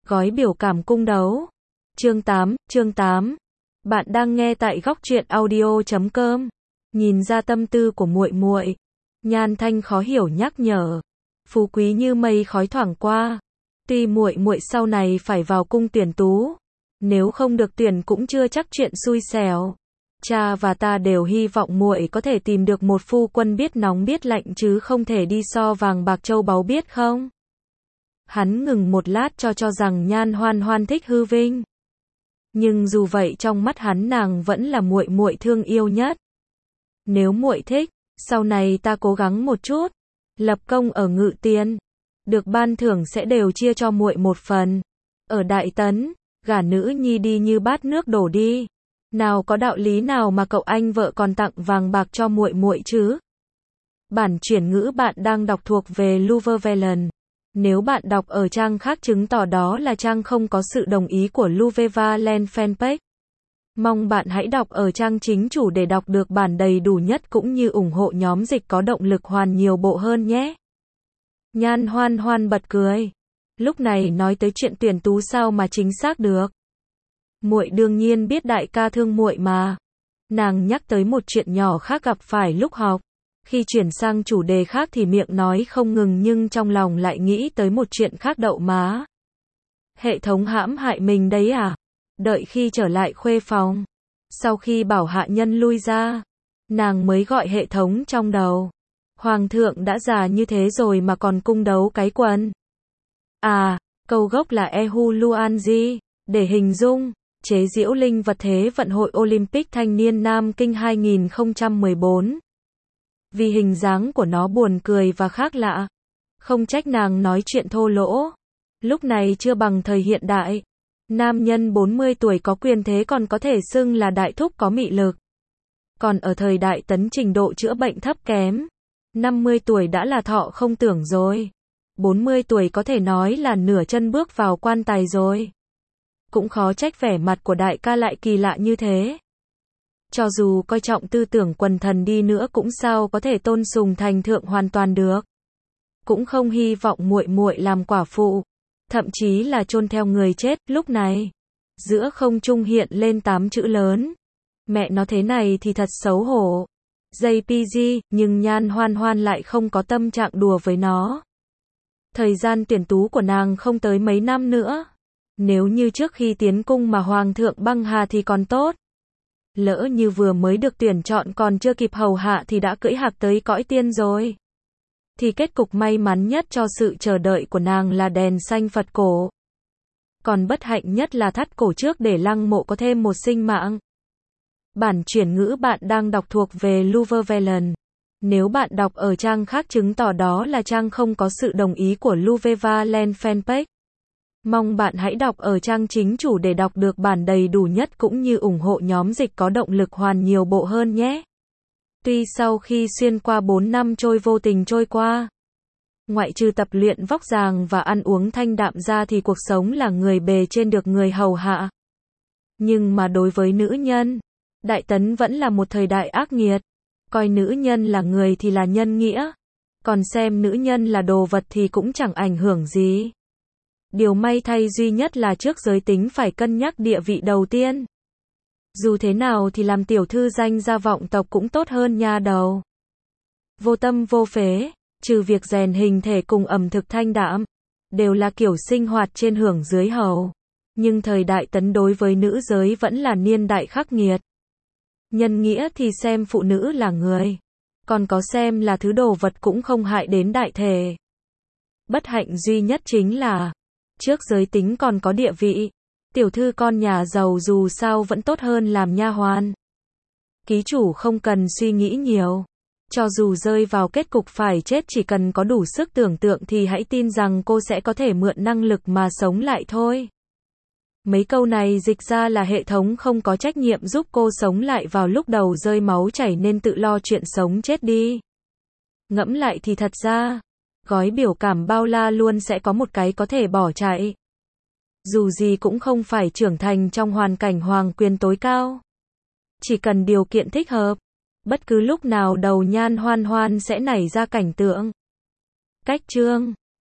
Gói biểu cảm cung đấu. Chương 8. Bạn đang nghe tại góc truyện audio.com. Nhìn ra tâm tư của muội muội, Nhan Thanh khó hiểu nhắc nhở. Phú quý như mây khói thoảng qua. Tuy muội muội sau này phải vào cung tuyển tú, nếu không được tuyển cũng chưa chắc chuyện xui xẻo. Cha và ta đều hy vọng muội có thể tìm được một phu quân biết nóng biết lạnh chứ không thể đi so vàng bạc châu báu biết không? Hắn ngừng một lát cho rằng Nhan Hoan Hoan thích hư vinh. Nhưng dù vậy trong mắt hắn nàng vẫn là muội muội thương yêu nhất. Nếu muội thích, sau này ta cố gắng một chút, lập công ở Ngự Tiền, được ban thưởng sẽ đều chia cho muội một phần. Ở Đại Tấn, gả nữ nhi đi như bát nước đổ đi. Nào có đạo lý nào mà cậu anh vợ còn tặng vàng bạc cho muội muội chứ? Bản chuyển ngữ bạn đang đọc thuộc về Luvevelen. Nếu bạn đọc ở trang khác chứng tỏ đó là trang không có sự đồng ý của Luvevelen fanpage. Mong bạn hãy đọc ở trang chính chủ để đọc được bản đầy đủ nhất cũng như ủng hộ nhóm dịch có động lực hoàn nhiều bộ hơn nhé. Nhan Hoan Hoan bật cười. Lúc này nói tới chuyện tuyển tú sao mà chính xác được. Muội đương nhiên biết đại ca thương muội mà. Nàng nhắc tới một chuyện nhỏ khác gặp phải lúc học. Khi chuyển sang chủ đề khác thì miệng nói không ngừng nhưng trong lòng lại nghĩ tới một chuyện khác đậu má. Hệ thống hãm hại mình đấy à? Đợi khi trở lại khuê phòng, sau khi bảo hạ nhân lui ra, nàng mới gọi hệ thống trong đầu. Hoàng thượng đã già như thế rồi mà còn cung đấu cái quần. À, câu gốc là Ehu Luanji, để hình dung, chế giễu linh vật Thế vận hội Olympic thanh niên Nam Kinh 2014. Vì hình dáng của nó buồn cười và khác lạ, không trách nàng nói chuyện thô lỗ. Lúc này chưa bằng thời hiện đại. Nam nhân 40 tuổi có quyền thế còn có thể xưng là đại thúc có mị lực. Còn ở thời Đại Tấn trình độ chữa bệnh thấp kém. 50 tuổi đã là thọ không tưởng rồi. 40 tuổi có thể nói là nửa chân bước vào quan tài rồi. Cũng khó trách vẻ mặt của đại ca lại kỳ lạ như thế. Cho dù coi trọng tư tưởng quần thần đi nữa cũng sao có thể tôn sùng thành thượng hoàn toàn được. Cũng không hy vọng muội muội làm quả phụ, thậm chí là chôn theo người chết. Lúc này, giữa không trung hiện lên 8 chữ lớn. Mẹ nó thế này thì thật xấu hổ. JPG, nhưng Nhan Hoan Hoan lại không có tâm trạng đùa với nó. Thời gian tuyển tú của nàng không tới mấy năm nữa. Nếu như trước khi tiến cung mà Hoàng thượng băng hà thì còn tốt. Lỡ như vừa mới được tuyển chọn còn chưa kịp hầu hạ thì đã cưỡi hạc tới cõi tiên rồi. Thì kết cục may mắn nhất cho sự chờ đợi của nàng là đèn xanh Phật cổ. Còn bất hạnh nhất là thắt cổ trước để lăng mộ có thêm một sinh mạng. Bản chuyển ngữ bạn đang đọc thuộc về Luvevelen. Nếu bạn đọc ở trang khác chứng tỏ đó là trang không có sự đồng ý của Luvevelen fanpage. Mong bạn hãy đọc ở trang chính chủ để đọc được bản đầy đủ nhất cũng như ủng hộ nhóm dịch có động lực hoàn nhiều bộ hơn nhé. Tuy sau khi xuyên qua 4 năm trôi vô tình trôi qua, ngoại trừ tập luyện vóc dáng và ăn uống thanh đạm ra thì cuộc sống là người bề trên được người hầu hạ. Nhưng mà đối với nữ nhân, Đại Tấn vẫn là một thời đại ác nghiệt. Coi nữ nhân là người thì là nhân nghĩa, còn xem nữ nhân là đồ vật thì cũng chẳng ảnh hưởng gì. Điều may thay duy nhất là trước giới tính phải cân nhắc địa vị đầu tiên. Dù thế nào thì làm tiểu thư danh gia vọng tộc cũng tốt hơn nha đầu. Vô tâm vô phế, trừ việc rèn hình thể cùng ẩm thực thanh đạm, đều là kiểu sinh hoạt trên hưởng dưới hầu. Nhưng thời Đại Tấn đối với nữ giới vẫn là niên đại khắc nghiệt. Nhân nghĩa thì xem phụ nữ là người, còn có xem là thứ đồ vật cũng không hại đến đại thể. Bất hạnh duy nhất chính là, trước giới tính còn có địa vị, tiểu thư con nhà giàu dù sao vẫn tốt hơn làm nha hoàn. Ký chủ không cần suy nghĩ nhiều. Cho dù rơi vào kết cục phải chết chỉ cần có đủ sức tưởng tượng thì hãy tin rằng cô sẽ có thể mượn năng lực mà sống lại thôi. Mấy câu này dịch ra là hệ thống không có trách nhiệm giúp cô sống lại vào lúc đầu rơi máu chảy nên tự lo chuyện sống chết đi. Ngẫm lại thì thật ra, gói biểu cảm bao la luôn sẽ có một cái có thể bỏ chạy. Dù gì cũng không phải trưởng thành trong hoàn cảnh hoàng quyền tối cao. Chỉ cần điều kiện thích hợp, bất cứ lúc nào đầu Nhan Hoan Hoan sẽ nảy ra cảnh tượng. Cách chương